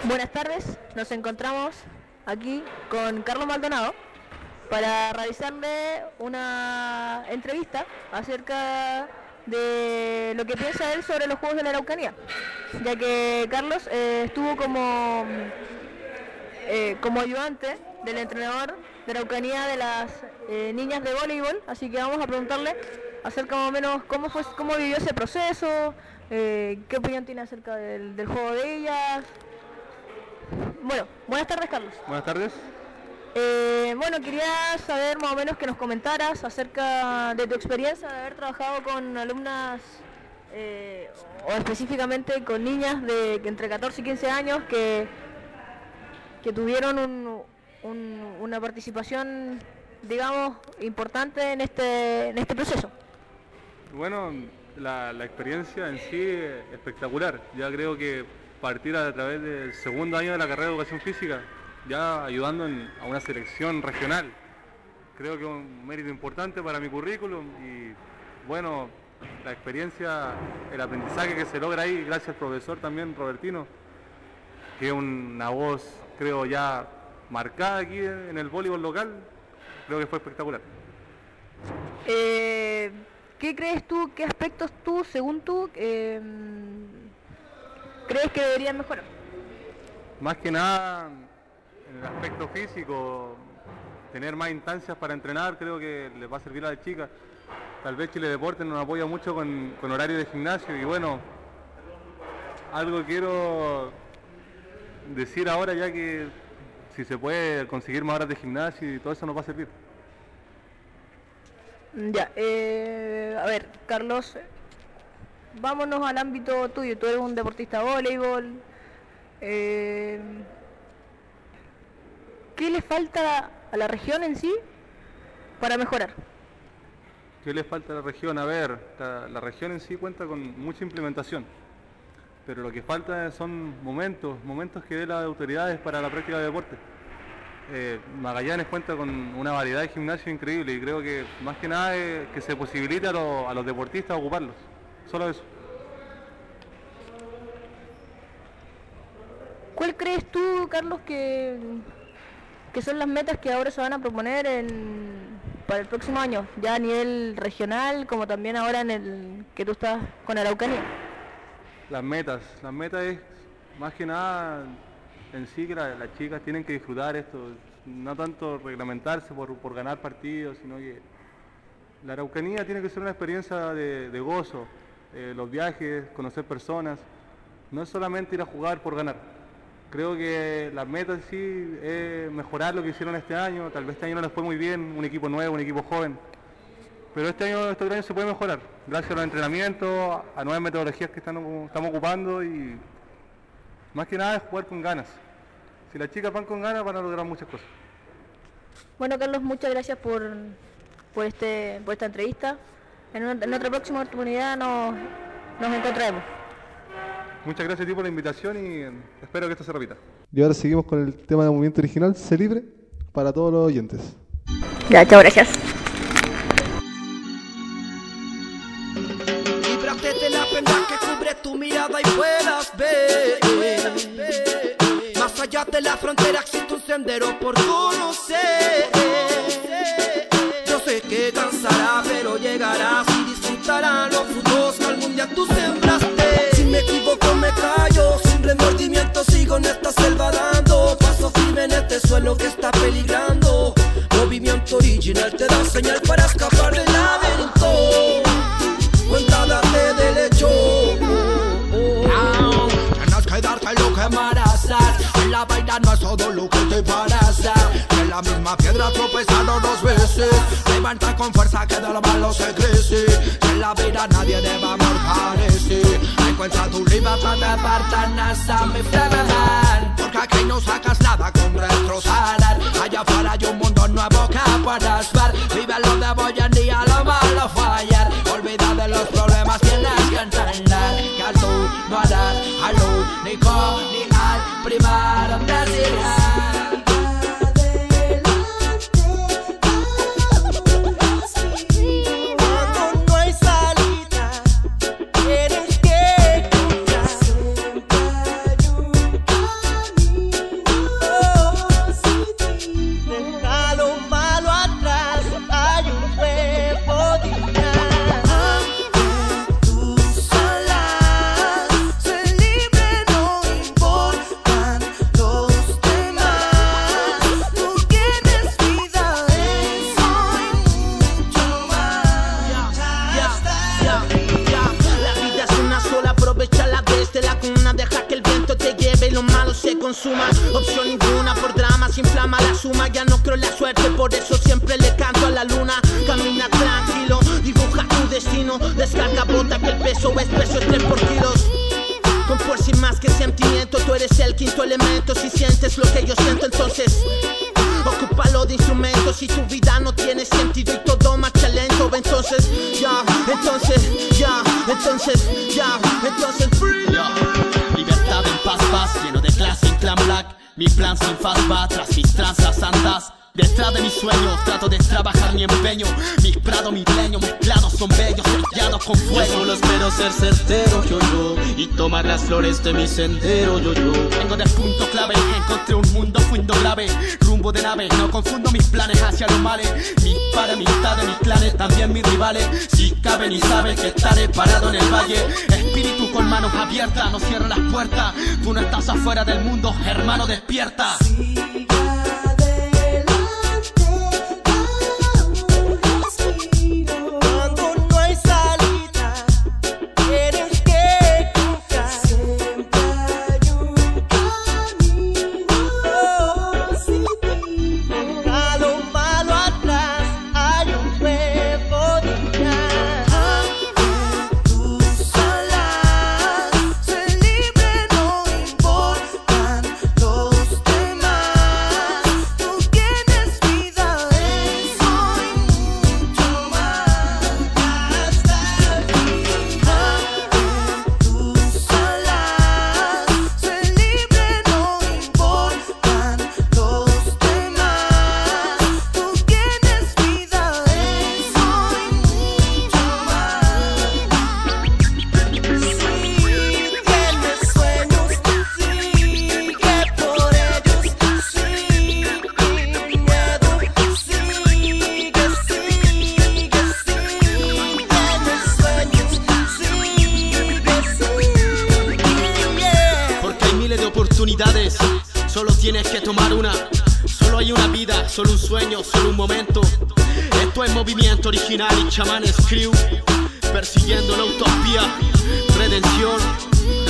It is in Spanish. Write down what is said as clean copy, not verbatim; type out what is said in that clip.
Buenas tardes, nos encontramos aquí con Carlos Maldonado para realizarle una entrevista acerca de lo que piensa él sobre los Juegos de la Araucanía, ya que Carlos estuvo como ayudante del entrenador de Araucanía de las niñas de voleibol, así que vamos a preguntarle acerca más o menos cómo vivió ese proceso, qué opinión tiene acerca del juego de ellas. Bueno, buenas tardes, Carlos. Buenas tardes. Bueno, quería saber más o menos que nos comentaras acerca de tu experiencia de haber trabajado con alumnas o específicamente con niñas de entre 14 y 15 años que tuvieron una participación, digamos, importante en este proceso. Bueno, la experiencia en sí es espectacular. Ya creo que partir a través del segundo año de la carrera de Educación Física, ya ayudando a una selección regional. Creo que es un mérito importante para mi currículum y bueno, la experiencia, el aprendizaje que se logra ahí, gracias al profesor también, Robertino, que es una voz, creo, ya marcada aquí en el voleibol local, creo que fue espectacular. ¿Qué crees tú, qué aspectos tú, según tú, crees que deberían mejorar? Más que nada, en el aspecto físico, tener más instancias para entrenar, creo que les va a servir a las chicas. Tal vez Chile Deportes nos apoya mucho con horario de gimnasio y bueno, algo quiero decir ahora, ya que si se puede conseguir más horas de gimnasio y todo eso nos va a servir. Ya, a ver, Carlos, vámonos al ámbito tuyo. Tú eres un deportista de voleibol. ¿Qué le falta a la región en sí para mejorar? ¿Qué le falta a la región? A ver, la región en sí cuenta con mucha implementación, pero lo que falta son momentos que den las autoridades para la práctica de deporte. Magallanes cuenta con una variedad de gimnasios increíble y creo que más que nada es que se posibilite a los deportistas ocuparlos. Solo eso. ¿Cuál crees tú, Carlos, que son las metas que ahora se van a proponer para el próximo año, ya a nivel regional, como también ahora en el que tú estás con Araucanía? Las metas es más que nada en sí que las chicas tienen que disfrutar esto, no tanto reglamentarse por ganar partidos, sino que la Araucanía tiene que ser una experiencia de gozo, los viajes, conocer personas, no es solamente ir a jugar por ganar. Creo que la meta en sí es mejorar lo que hicieron este año. Tal vez este año no les fue muy bien, un equipo nuevo, un equipo joven, pero este año se puede mejorar gracias a los entrenamientos, a nuevas metodologías que estamos ocupando y más que nada es jugar con ganas. Si las chicas van con ganas van a lograr muchas cosas. Bueno, Carlos, muchas gracias por esta entrevista. En otra próxima oportunidad nos encontraremos. Muchas gracias a ti por la invitación y espero que esto se repita. Y ahora seguimos con el tema del movimiento original, Sé Libre, para todos los oyentes. Ya, chao, gracias. Líbrate de la pena que cubre tu mirada y puedas ver. Más allá de la frontera existe un sendero por conocer. Yo sé que cansará, pero llegarás y disfrutarán los frutos que algún día tú sembraste. Si me equivoco me callo, sin remordimiento sigo en esta selva dando paso firme en este suelo que está peligrando. Movimiento original te da señal para escapar del laberinto. Cuenta, date del hecho. Tienes que darte lo que mereces. En la vida no es todo lo que te parece. En la misma piedra tropezaron dos veces. Levanta con fuerza que de lo malo se crece. En la vida nadie debe amor carece. Encuentra tu libertad, te pertenece a mi fremen. Porque aquí no sacas nada con retroceder. Allá afuera hay un mundo nuevo que puedes ver. Vive lo de hoy en día, lo malo fue ayer. Olvida de los problemas, tienes que entender que tú no eres el único ni el primero en decir consuma. Opción ninguna, por drama se inflama la suma. Ya no creo en la suerte, por eso siempre le canto a la luna. Camina tranquilo, dibuja tu destino. Descarga, bota que el peso es 3 por kilos. Con fuerza y más que sentimiento, tú eres el quinto elemento. Si sientes lo que yo siento, entonces ocúpalo de instrumentos. Si tu vida no tiene sentido y todo marcha lento, entonces free. Libertad en paz, lleno de clase en clan black. Mi plan sin fast va tras mis tranzas santas. Detrás de mis sueños trato de trabajar mi empeño. Mis prados, mis leños mezclados son bellos, sellados con fuego. Yo solo espero ser certero, yo y tomar las flores de mi sendero, yo Vengo del punto clave, encontré un mundo fundo grave. Rumbo de nave, no confundo mis planes hacia los males. Mis pares, mitades, mis clanes, también mis rivales. Si caben y saben que estaré parado en el valle. Espíritu con manos abiertas, no cierra las puertas. Tú no estás afuera del mundo, hermano, despierta. Solo tienes que tomar una. Solo hay una vida, solo un sueño, solo un momento. Esto es movimiento original y chamanes crew, persiguiendo la utopía, redención.